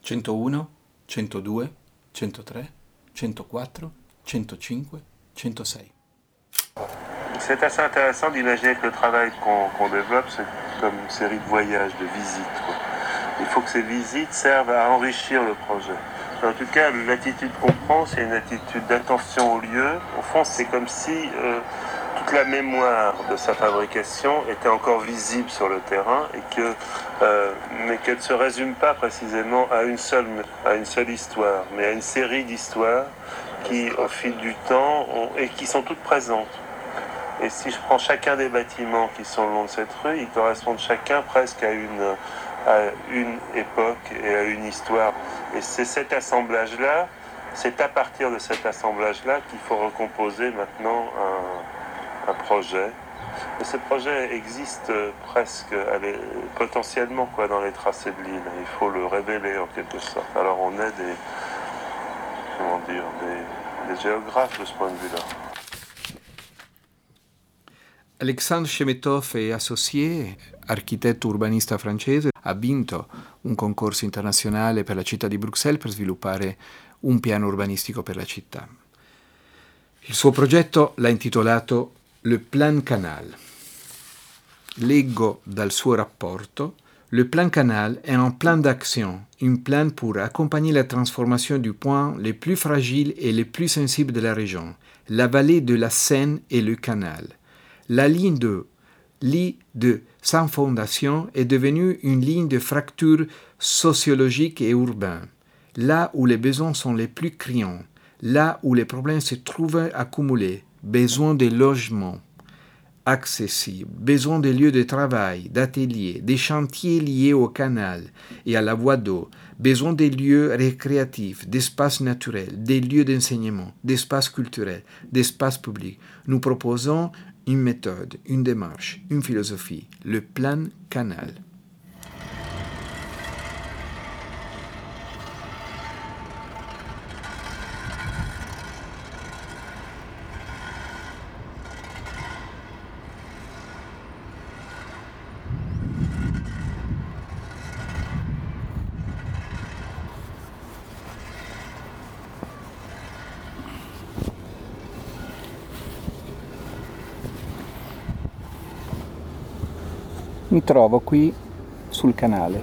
101, 102, 103, 104, 105, 106. C'est assez intéressant d'imaginer que le travail qu'on développe, c'est comme une série de voyages, de visites, quoi. Il faut que ces visites servent à enrichir le projet. En tout cas, l'attitude qu'on prend, c'est une attitude d'attention au lieu. Au fond, c'est comme si toute la mémoire de sa fabrication était encore visible sur le terrain mais qu'elle ne se résume pas précisément à une seule histoire, mais à une série d'histoires qui, au fil du temps, et qui sont toutes présentes. Et si je prends chacun des bâtiments qui sont le long de cette rue, ils correspondent chacun presque à une époque et à une histoire. Et c'est cet assemblage-là, c'est à partir de cet assemblage-là qu'il faut recomposer maintenant un projet. Et ce projet existe presque potentiellement dans les tracés de l'île. Il faut le révéler en quelque sorte. Alors on est des géographes de ce point de vue-là. Alexandre Chemetov e Associé, architetto urbanista francese, ha vinto un concorso internazionale per la città di Bruxelles per sviluppare un piano urbanistico per la città. Il suo progetto l'ha intitolato Le Plan Canal. Leggo dal suo rapporto: Le Plan Canal est un plan d'action, un plan pour accompagner la transformation du point les plus fragiles et les plus sensibles de la région, la vallée de la Seine et le canal. La ligne de lit de sans fondation est devenue une ligne de fracture sociologique et urbaine, là où les besoins sont les plus criants, là où les problèmes se trouvent accumulés, besoin de logements accessibles, besoin de lieux de travail, d'ateliers, des chantiers liés au canal et à la voie d'eau, besoin des lieux récréatifs, d'espaces naturels, des lieux d'enseignement, d'espaces culturels, d'espaces publics. Nous proposons une méthode, une démarche, une philosophie, le plan canal. Mi trovo qui sul canale.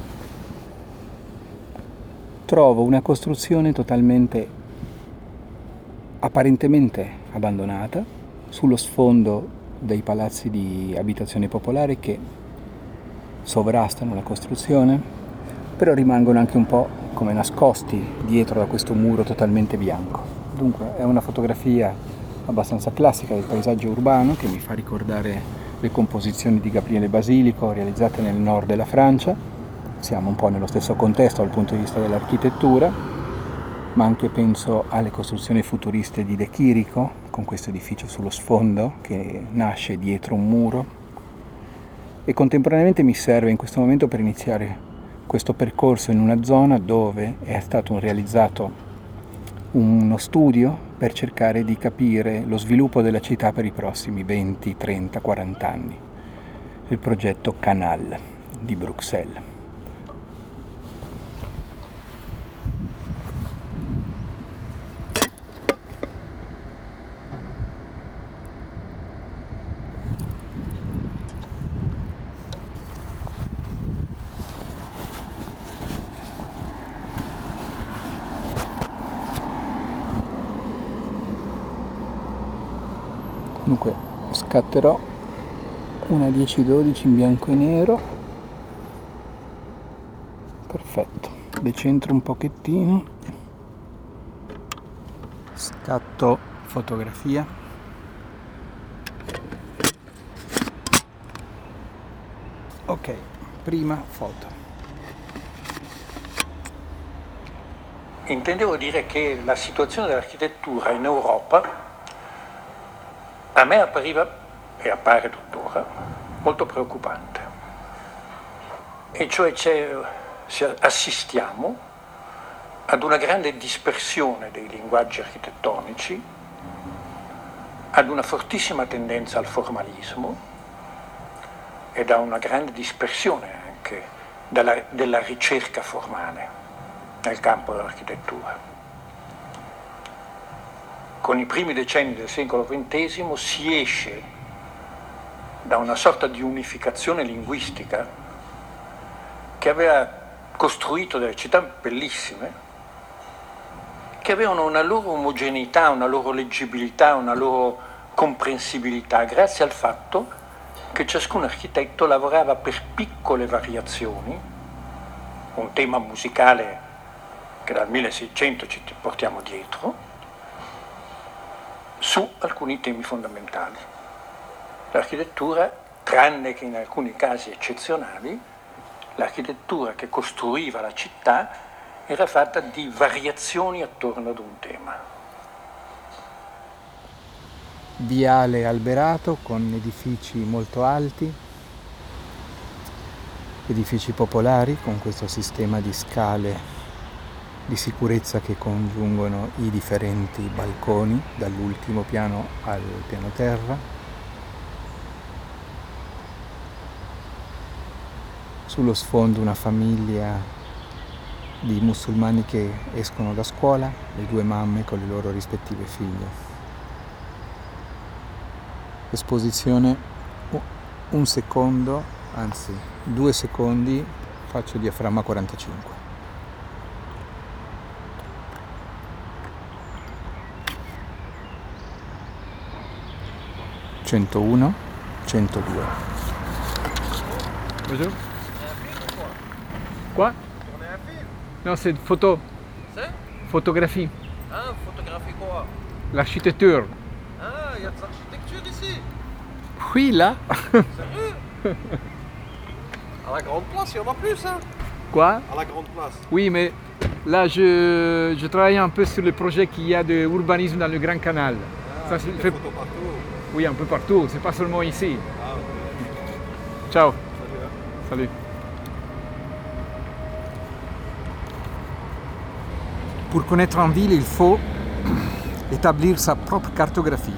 Trovo una costruzione totalmente, apparentemente abbandonata, sullo sfondo dei palazzi di abitazione popolare che sovrastano la costruzione, però rimangono anche un po' come nascosti dietro da questo muro totalmente bianco. Dunque è una fotografia abbastanza classica del paesaggio urbano che mi fa ricordare le composizioni di Gabriele Basilico realizzate nel nord della Francia. Siamo un po' nello stesso contesto dal punto di vista dell'architettura, ma anche penso alle costruzioni futuriste di De Chirico, con questo edificio sullo sfondo che nasce dietro un muro, e contemporaneamente mi serve in questo momento per iniziare questo percorso in una zona dove è stato realizzato uno studio per cercare di capire lo sviluppo della città per i prossimi 20, 30, 40 anni. Il progetto Canal di Bruxelles. Dunque scatterò una 10-12 in bianco e nero. Perfetto, decentro un pochettino, scatto fotografia. Ok, prima foto. Intendevo dire che la situazione dell'architettura in Europa a me appariva, e appare tuttora, molto preoccupante. E cioè assistiamo ad una grande dispersione dei linguaggi architettonici, ad una fortissima tendenza al formalismo e da una grande dispersione anche della ricerca formale. nel campo dell'architettura. Con i primi decenni del secolo XX si esce da una sorta di unificazione linguistica che aveva costruito delle città bellissime, che avevano una loro omogeneità, una loro leggibilità, una loro comprensibilità, grazie al fatto che ciascun architetto lavorava per piccole variazioni, un tema musicale che dal 1600 ci portiamo dietro, su alcuni temi fondamentali. L'architettura, tranne che in alcuni casi eccezionali, l'architettura che costruiva la città era fatta di variazioni attorno ad un tema. Viale alberato con edifici molto alti, edifici popolari con questo sistema di scale di sicurezza che congiungono i differenti balconi dall'ultimo piano al piano terra. Sullo sfondo una famiglia di musulmani che escono da scuola, le due mamme con le loro rispettive figlie. Esposizione, un secondo, anzi 2 secondi, faccio diaframma 45. (101, 102). Bonjour. Quoi? Non, c'est photo. C'est? Photographie. Hein, photographie quoi? L'architecture. Ah, il y a de l'architecture ici. Oui, là. Sérieux? À la grande place, il y en a plus, hein? Quoi? À la grande place. Oui, mais là, je travaille un peu sur le projet qu'il y a d'urbanisme dans le Grand Canal. Ah, Ça, c'est des fait... photos partout. Oui, un peu partout, c'est pas seulement ici. Ah, ok. Ciao. Salut, hein. Salut. Pour connaître une ville, il faut établir sa propre cartographie.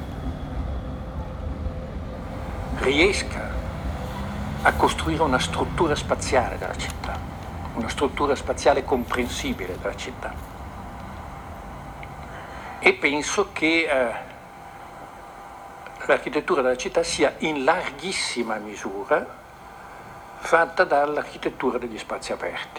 Riesca a costruire una struttura spaziale della città, una struttura spaziale comprensibile della città. E penso che l'architettura della città sia in larghissima misura fatta dall'architettura degli spazi aperti.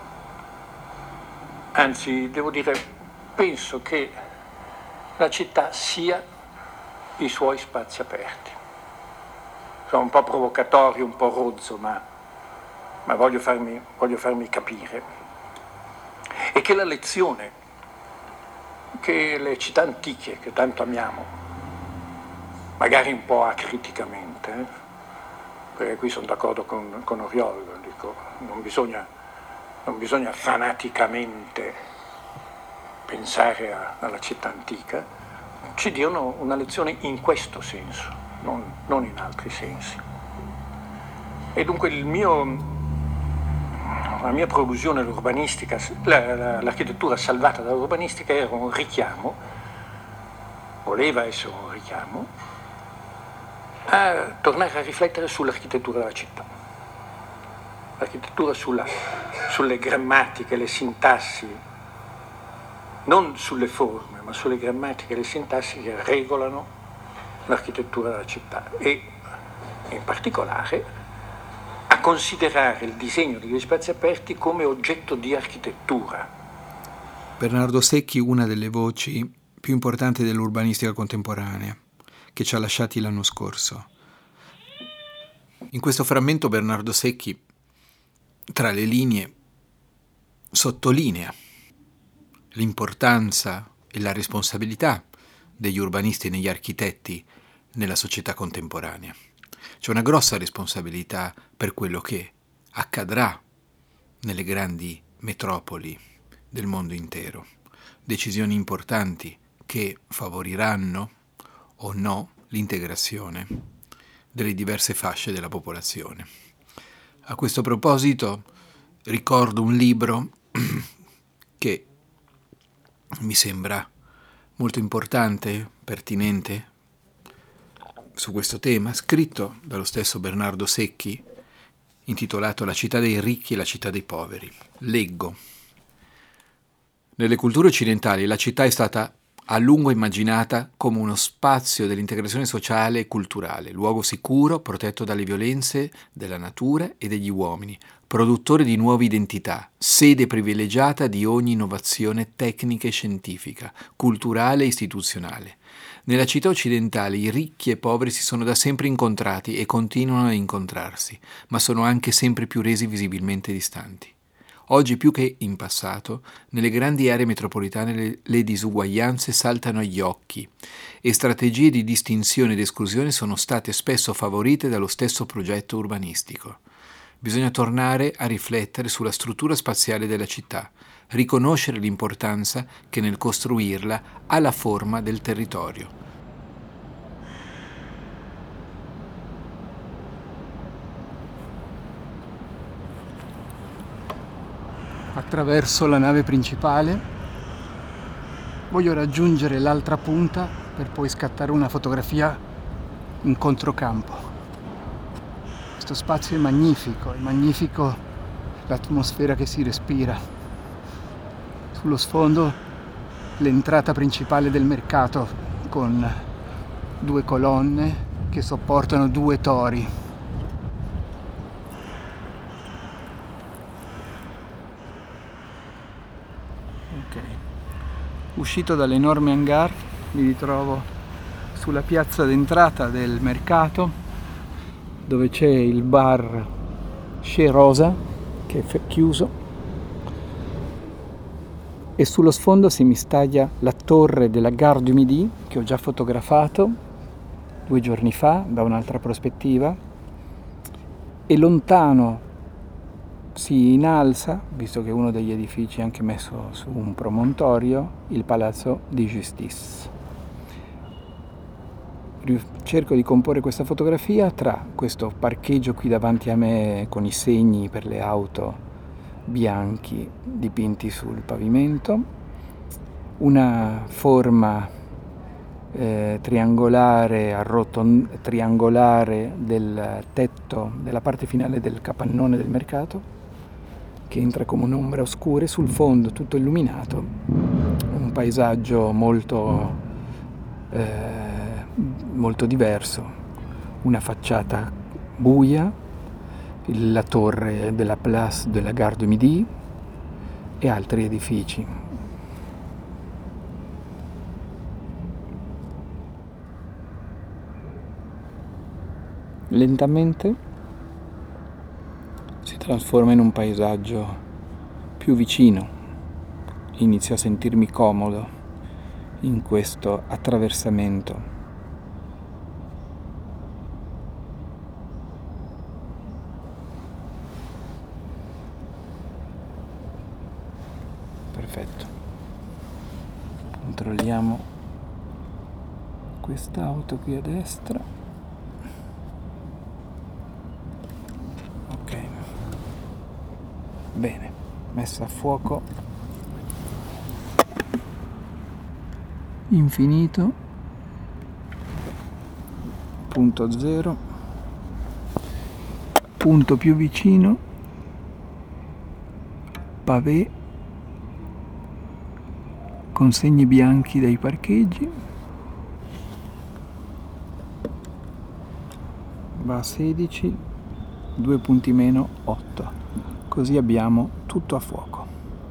Anzi, devo dire, penso che la città sia i suoi spazi aperti. Sono un po' provocatorio, un po' rozzo, ma voglio farmi capire. E che la lezione che le città antiche, che tanto amiamo, magari un po' acriticamente, perché qui sono d'accordo con Oriol, dico, non bisogna fanaticamente pensare alla città antica, ci diano una lezione in questo senso, non in altri sensi. E dunque la mia prolusione all'urbanistica, l'architettura salvata dall'urbanistica era un richiamo, voleva essere un richiamo, a tornare a riflettere sull'architettura della città. L'architettura sulle grammatiche, le sintassi, non sulle forme, ma sulle grammatiche e le sintassi che regolano l'architettura della città e in particolare a considerare il disegno degli spazi aperti come oggetto di architettura. Bernardo Secchi, una delle voci più importanti dell'urbanistica contemporanea, che ci ha lasciati l'anno scorso. In questo frammento Bernardo Secchi, tra le linee, sottolinea l'importanza e la responsabilità degli urbanisti e degli architetti nella società contemporanea. C'è una grossa responsabilità per quello che accadrà nelle grandi metropoli del mondo intero. Decisioni importanti che favoriranno o no l'integrazione delle diverse fasce della popolazione. A questo proposito ricordo un libro che mi sembra molto importante, pertinente su questo tema, scritto dallo stesso Bernardo Secchi, intitolato La città dei ricchi e la città dei poveri. Leggo. Nelle culture occidentali la città è stata a lungo immaginata come uno spazio dell'integrazione sociale e culturale, luogo sicuro, protetto dalle violenze della natura e degli uomini, produttore di nuove identità, sede privilegiata di ogni innovazione tecnica e scientifica, culturale e istituzionale. Nella città occidentale i ricchi e poveri si sono da sempre incontrati e continuano a incontrarsi, ma sono anche sempre più resi visibilmente distanti. Oggi più che in passato, nelle grandi aree metropolitane le disuguaglianze saltano agli occhi e strategie di distinzione ed esclusione sono state spesso favorite dallo stesso progetto urbanistico. Bisogna tornare a riflettere sulla struttura spaziale della città, riconoscere l'importanza che nel costruirla ha la forma del territorio. Attraverso la nave principale voglio raggiungere l'altra punta per poi scattare una fotografia in controcampo. Questo spazio è magnifico l'atmosfera che si respira. Sullo sfondo l'entrata principale del mercato con 2 colonne che sopportano 2 tori. Uscito dall'enorme hangar mi ritrovo sulla piazza d'entrata del mercato dove c'è il bar Chez Rosa che è chiuso e sullo sfondo si mistaglia la torre della Gare du Midi che ho già fotografato 2 giorni fa da un'altra prospettiva e lontano si innalza, visto che uno degli edifici è anche messo su un promontorio, il Palazzo di Justice. Cerco di comporre questa fotografia tra questo parcheggio qui davanti a me con i segni per le auto bianchi dipinti sul pavimento, una forma triangolare del tetto della parte finale del capannone del mercato che entra come un'ombra oscura e sul fondo tutto illuminato un paesaggio molto diverso, una facciata buia, la torre della Place de la Gare du Midi e altri edifici. Lentamente si trasforma in un paesaggio più vicino, inizio a sentirmi comodo in questo attraversamento. Perfetto. Controlliamo quest'auto qui a destra. Bene, messa a fuoco, infinito, punto 0, punto più vicino, pavé, con segni bianchi dai parcheggi, va a 16, 2 punti meno, 8. Così abbiamo tutto a fuoco.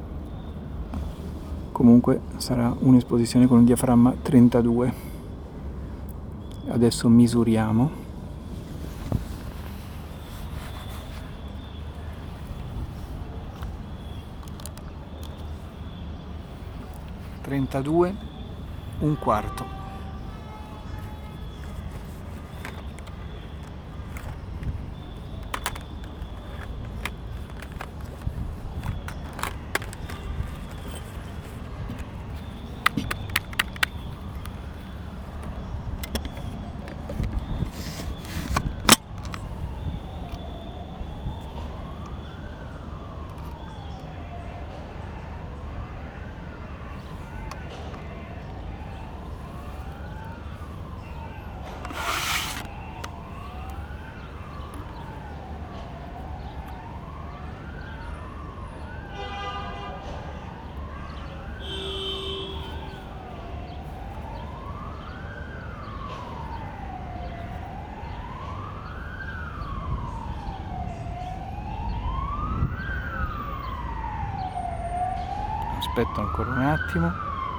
Comunque sarà un'esposizione con un diaframma 32. Adesso misuriamo. (32, un quarto). aspetto ancora un attimo.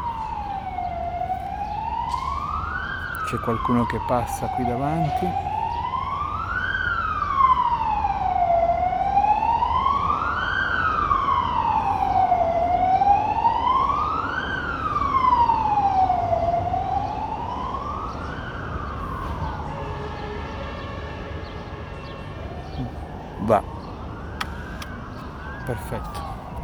C'è qualcuno che passa qui davanti. Va. Perfetto.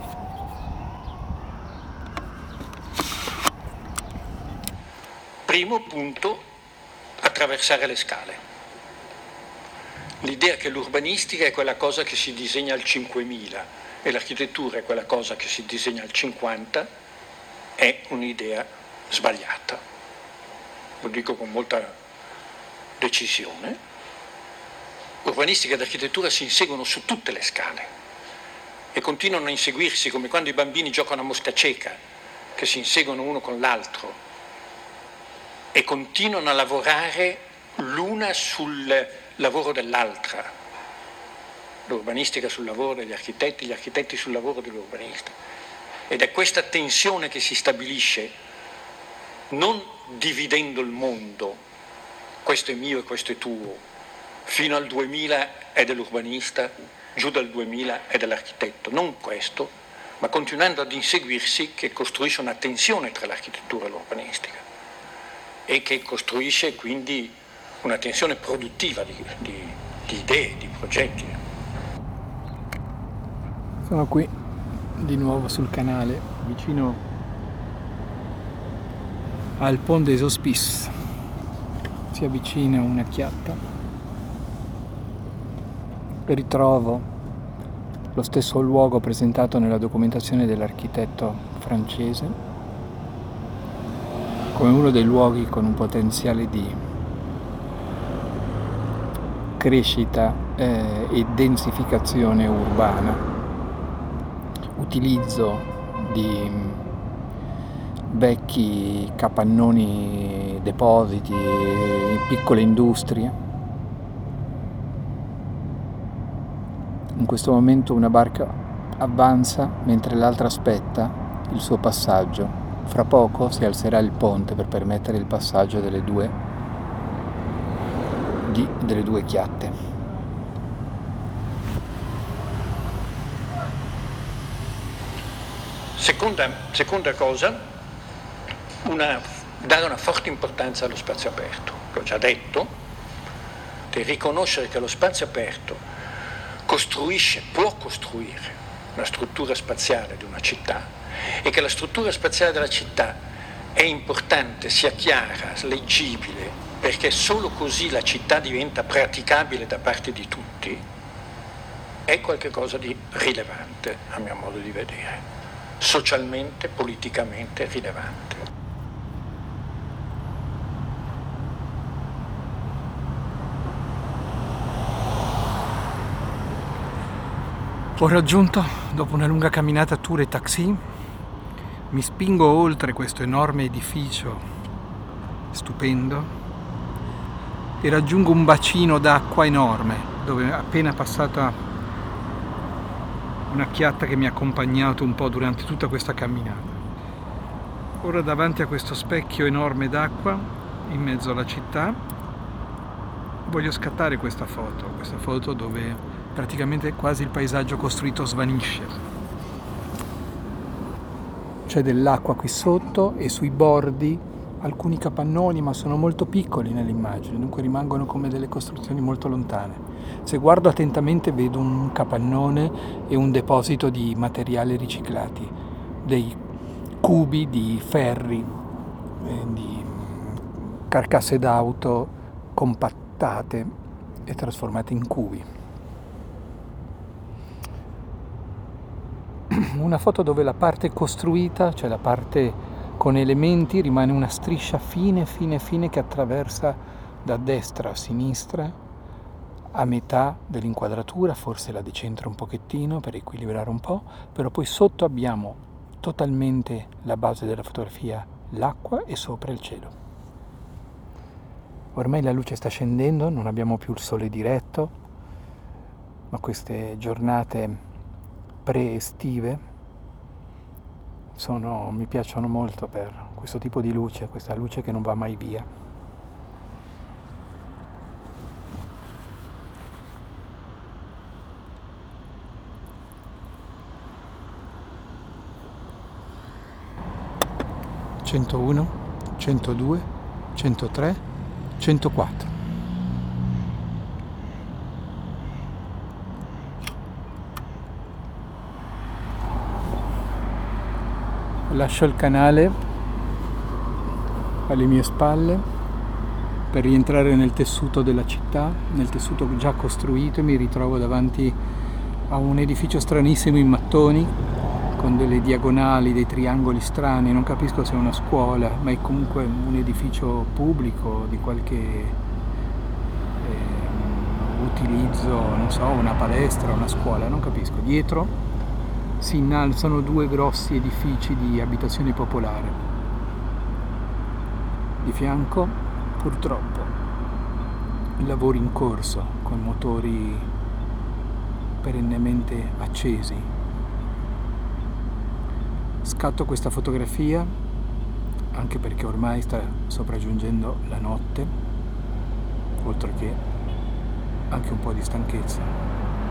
Primo punto, attraversare le scale. L'idea che l'urbanistica è quella cosa che si disegna al 5000 e l'architettura è quella cosa che si disegna al 50 è un'idea sbagliata. Lo dico con molta decisione. Urbanistica ed architettura si inseguono su tutte le scale e continuano a inseguirsi come quando i bambini giocano a mosca cieca, che si inseguono uno con l'altro e continuano a lavorare l'una sul lavoro dell'altra. L'urbanistica sul lavoro degli architetti, gli architetti sul lavoro dell'urbanista. Ed è questa tensione che si stabilisce non dividendo il mondo, questo è mio e questo è tuo, fino al 2000 è dell'urbanista, giù dal 2000 è dell'architetto, non questo, ma continuando ad inseguirsi che costruisce una tensione tra l'architettura e l'urbanistica e che costruisce quindi una tensione produttiva di idee, di progetti. Sono qui di nuovo sul canale, vicino al Pont des Hospices. Si avvicina una chiatta. Ritrovo lo stesso luogo presentato nella documentazione dell'architetto francese come uno dei luoghi con un potenziale di crescita e densificazione urbana, utilizzo di vecchi capannoni, depositi, piccole industrie. In questo momento una barca avanza mentre l'altra aspetta il suo passaggio. Fra poco si alzerà il ponte per permettere il passaggio delle due chiatte. Seconda cosa, dare una forte importanza allo spazio aperto. L'ho già detto, di riconoscere che lo spazio aperto può costruire una struttura spaziale di una città e che la struttura spaziale della città è importante, sia chiara, leggibile, perché solo così la città diventa praticabile da parte di tutti, è qualcosa di rilevante, a mio modo di vedere, socialmente, politicamente rilevante. Ho raggiunto, dopo una lunga camminata Tour et Taxi, mi spingo oltre questo enorme edificio stupendo e raggiungo un bacino d'acqua enorme dove è appena passata una chiatta che mi ha accompagnato un po' durante tutta questa camminata. Ora davanti a questo specchio enorme d'acqua in mezzo alla città voglio scattare questa foto dove praticamente quasi il paesaggio costruito svanisce. C'è dell'acqua qui sotto e sui bordi alcuni capannoni, ma sono molto piccoli nell'immagine, dunque rimangono come delle costruzioni molto lontane. Se guardo attentamente vedo un capannone e un deposito di materiali riciclati, dei cubi di ferri, di carcasse d'auto compattate e trasformate in cubi. Una foto dove la parte costruita, cioè la parte con elementi, rimane una striscia fine che attraversa da destra a sinistra a metà dell'inquadratura, forse la decentra un pochettino per equilibrare un po', però poi sotto abbiamo totalmente la base della fotografia, l'acqua e sopra il cielo. Ormai la luce sta scendendo, non abbiamo più il sole diretto, ma queste giornate pre-estive mi piacciono molto per questo tipo di luce, questa luce che non va mai via. «101, 102, 103, 104». Lascio il canale alle mie spalle per rientrare nel tessuto della città, nel tessuto già costruito, e mi ritrovo davanti a un edificio stranissimo in mattoni, con delle diagonali, dei triangoli strani. Non capisco se è una scuola, ma è comunque un edificio pubblico di qualche utilizzo, non so, una palestra, una scuola, non capisco. Dietro si innalzano 2 grossi edifici di abitazione popolare. Di fianco, purtroppo, i lavori in corso con motori perennemente accesi. Scatto questa fotografia anche perché ormai sta sopraggiungendo la notte, oltre che anche un po' di stanchezza.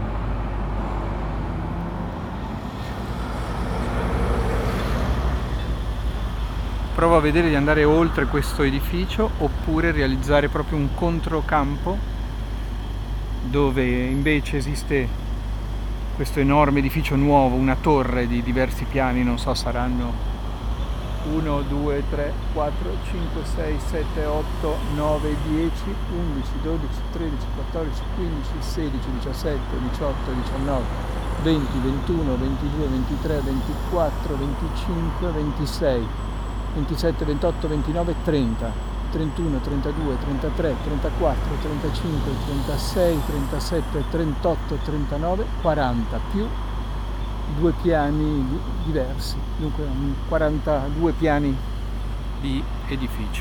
Provo a vedere di andare oltre questo edificio oppure realizzare proprio un controcampo dove invece esiste questo enorme edificio nuovo, una torre di diversi piani, non so, saranno 1, 2, 3, 4, 5, 6, 7, 8, 9, 10, 11, 12, 13, 14, 15, 16, 17, 18, 19, 20, 21, 22, 23, 24, 25, 26, 27, 28, 29, 30, 31, 32, 33, 34, 35, 36, 37, 38, 39, 40, più 2 piani diversi, dunque 42 piani di edificio.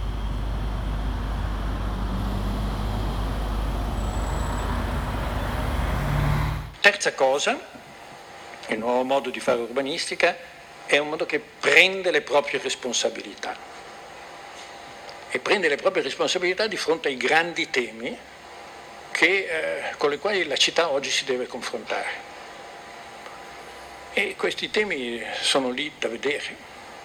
Terza cosa, il nuovo modo di fare urbanistica è un modo che prende le proprie responsabilità e prende le proprie responsabilità di fronte ai grandi temi con i quali la città oggi si deve confrontare. E questi temi sono lì da vedere,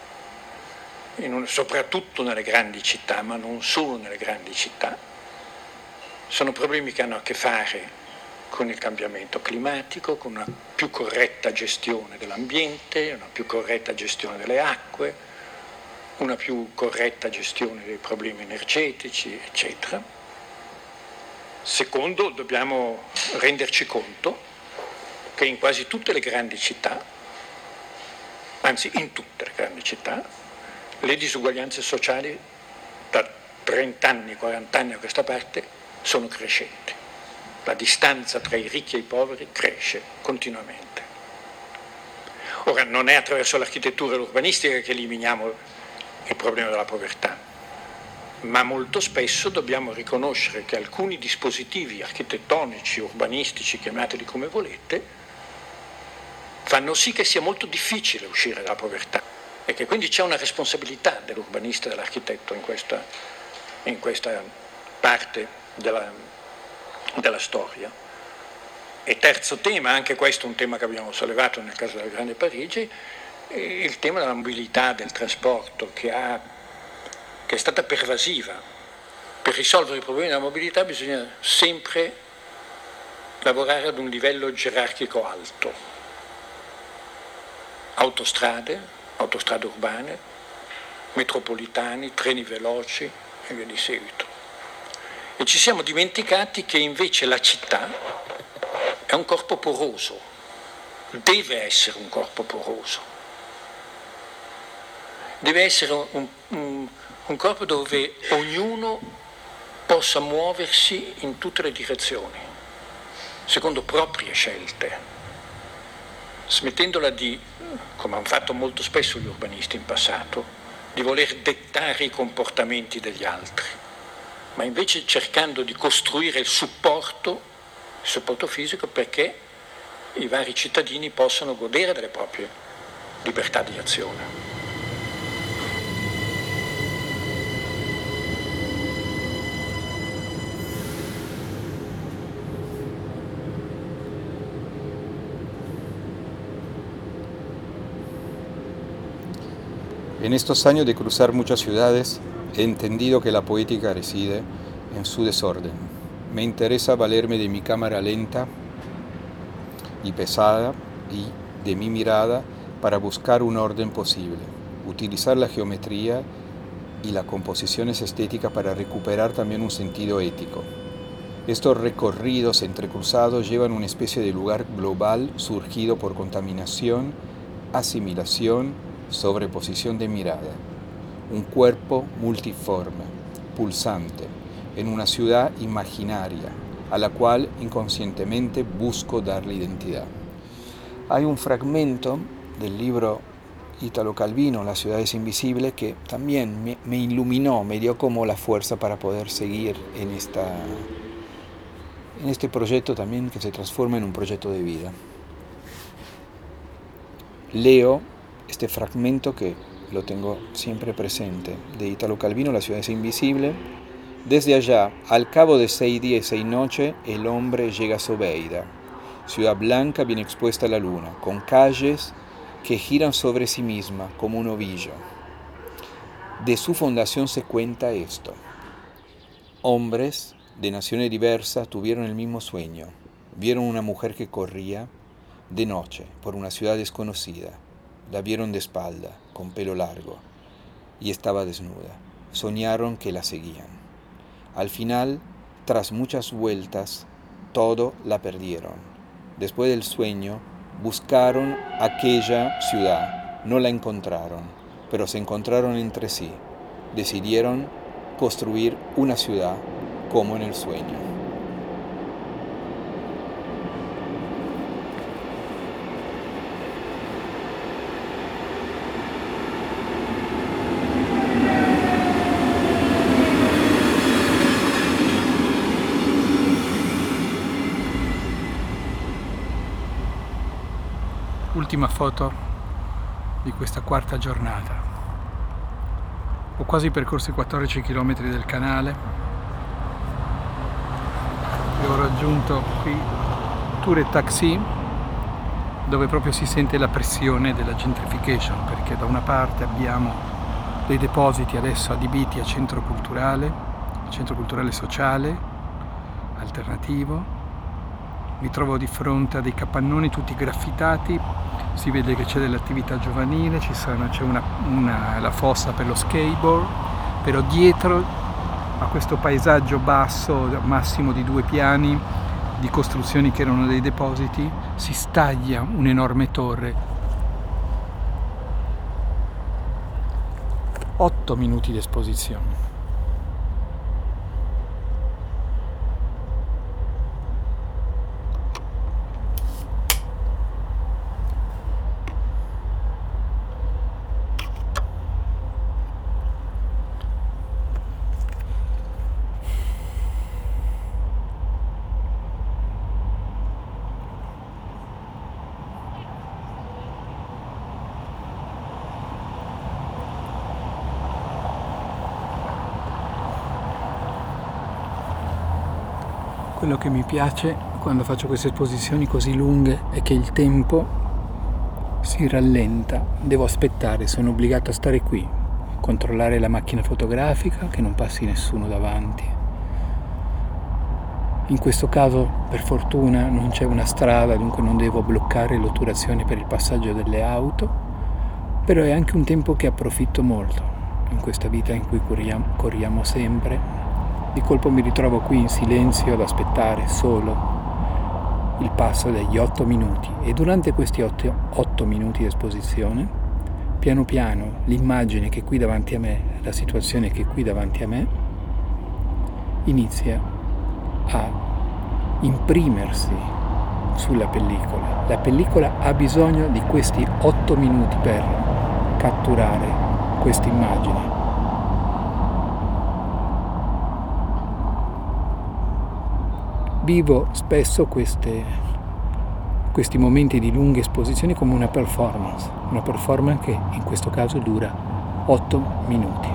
soprattutto nelle grandi città, ma non solo nelle grandi città. Sono problemi che hanno a che fare con il cambiamento climatico, con una più corretta gestione dell'ambiente, una più corretta gestione delle acque, una più corretta gestione dei problemi energetici, eccetera. Secondo, dobbiamo renderci conto che in quasi tutte le grandi città, anzi in tutte le grandi città, le disuguaglianze sociali da 30 anni, 40 anni a questa parte sono crescenti. La distanza tra i ricchi e i poveri cresce continuamente. Ora, non è attraverso l'architettura e l'urbanistica che eliminiamo il problema della povertà, ma molto spesso dobbiamo riconoscere che alcuni dispositivi architettonici, urbanistici, chiamateli come volete, fanno sì che sia molto difficile uscire dalla povertà e che quindi c'è una responsabilità dell'urbanista e dell'architetto in questa parte della storia. E terzo tema, anche questo è un tema che abbiamo sollevato nel caso della Grande Parigi, è il tema della mobilità, del trasporto, che è stata pervasiva. Per risolvere i problemi della mobilità bisogna sempre lavorare ad un livello gerarchico alto. Autostrade urbane, metropolitani, treni veloci e via di seguito. E ci siamo dimenticati che invece la città è un corpo poroso, deve essere un corpo poroso, deve essere un corpo dove ognuno possa muoversi in tutte le direzioni, secondo proprie scelte, smettendola di, come hanno fatto molto spesso gli urbanisti in passato, di voler dettare i comportamenti degli altri, ma invece cercando di costruire il supporto fisico perché i vari cittadini possano godere delle proprie libertà di azione. En estos años de cruzar muchas ciudades, he entendido que la poética reside en su desorden. Me interesa valerme de mi cámara lenta y pesada y de mi mirada para buscar un orden posible, utilizar la geometría y las composiciones estéticas para recuperar también un sentido ético. Estos recorridos entrecruzados llevan una especie de lugar global surgido por contaminación, asimilación, sobreposición de mirada. Un cuerpo multiforme, pulsante, en una ciudad imaginaria, a la cual inconscientemente busco darle identidad. Hay un fragmento del libro Italo Calvino, Las ciudades invisibles, que también me iluminó, me dio como la fuerza para poder seguir en este proyecto también que se transforma en un proyecto de vida. Leo este fragmento que lo tengo siempre presente, de Italo Calvino, Las ciudades invisibles. Desde allá, al cabo de 6 días y 6 noches, el hombre llega a Sobeida, ciudad blanca bien expuesta a la luna, con calles que giran sobre sí misma como un ovillo. De su fundación se cuenta esto. Hombres de naciones diversas tuvieron el mismo sueño. Vieron una mujer que corría de noche por una ciudad desconocida. La vieron de espalda, con pelo largo, y estaba desnuda. Soñaron que la seguían. Al final, tras muchas vueltas, todo la perdieron. Después del sueño, buscaron aquella ciudad, no la encontraron, pero se encontraron entre sí. Decidieron construir una ciudad como en el sueño. Ultima foto di questa quarta giornata. Ho quasi percorso i 14 km del canale e ho raggiunto qui Tour et Taxi, dove proprio si sente la pressione della gentrification, perché da una parte abbiamo dei depositi adesso adibiti a centro culturale sociale alternativo. Mi trovo di fronte a dei capannoni tutti graffitati, si vede che c'è dell'attività giovanile, c'è la fossa per lo skateboard, però dietro a questo paesaggio basso, massimo di 2 piani, di costruzioni che erano dei depositi, si staglia un'enorme torre. 8 minuti di esposizione. Quello che mi piace quando faccio queste esposizioni così lunghe è che il tempo si rallenta, devo aspettare, sono obbligato a stare qui, controllare la macchina fotografica, che non passi nessuno davanti. In questo caso, per fortuna, non c'è una strada, dunque non devo bloccare l'otturazione per il passaggio delle auto, però è anche un tempo che approfitto molto in questa vita in cui corriamo sempre. Di colpo mi ritrovo qui in silenzio ad aspettare solo il passo degli 8 minuti e durante questi 8 minuti di esposizione, piano piano l'immagine che è qui davanti a me, la situazione che è qui davanti a me, inizia a imprimersi sulla pellicola. La pellicola ha bisogno di questi 8 minuti per catturare questa immagine. Vivo spesso queste questi momenti di lunghe esposizioni come una performance che in questo caso dura 8 minuti.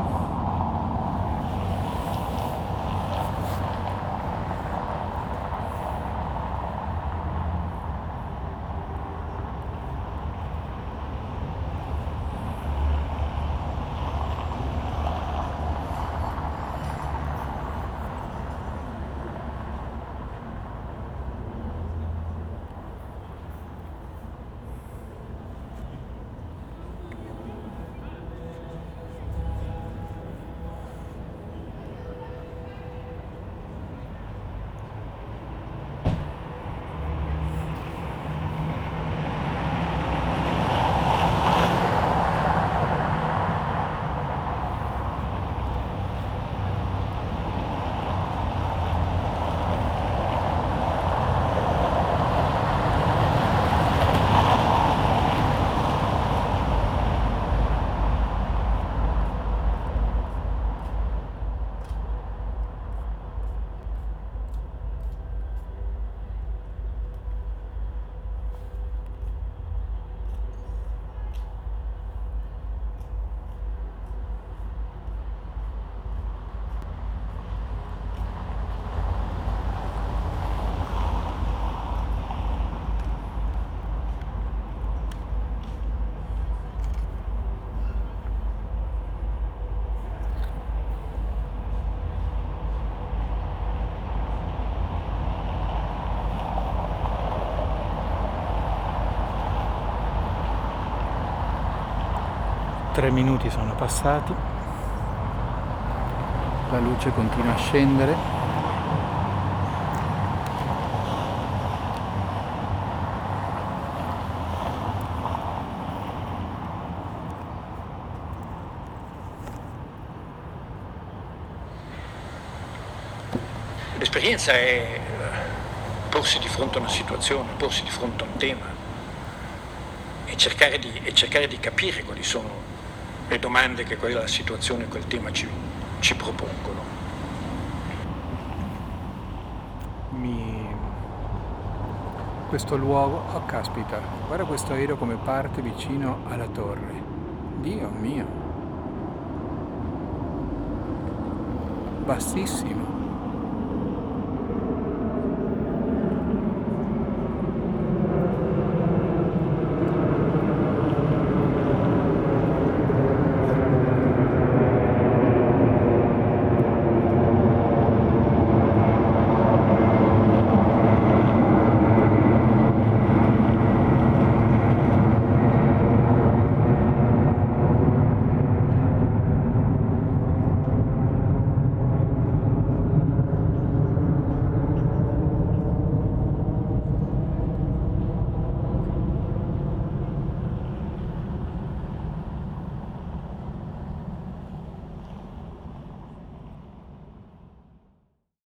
Tre minuti sono passati, la luce continua a scendere. L'esperienza è porsi di fronte a una situazione, porsi di fronte a un tema e cercare di capire quali sono le domande che quella situazione, quel tema ci propongono. Questo luogo, oh caspita, guarda questo aereo come parte vicino alla torre. Dio mio, bassissimo.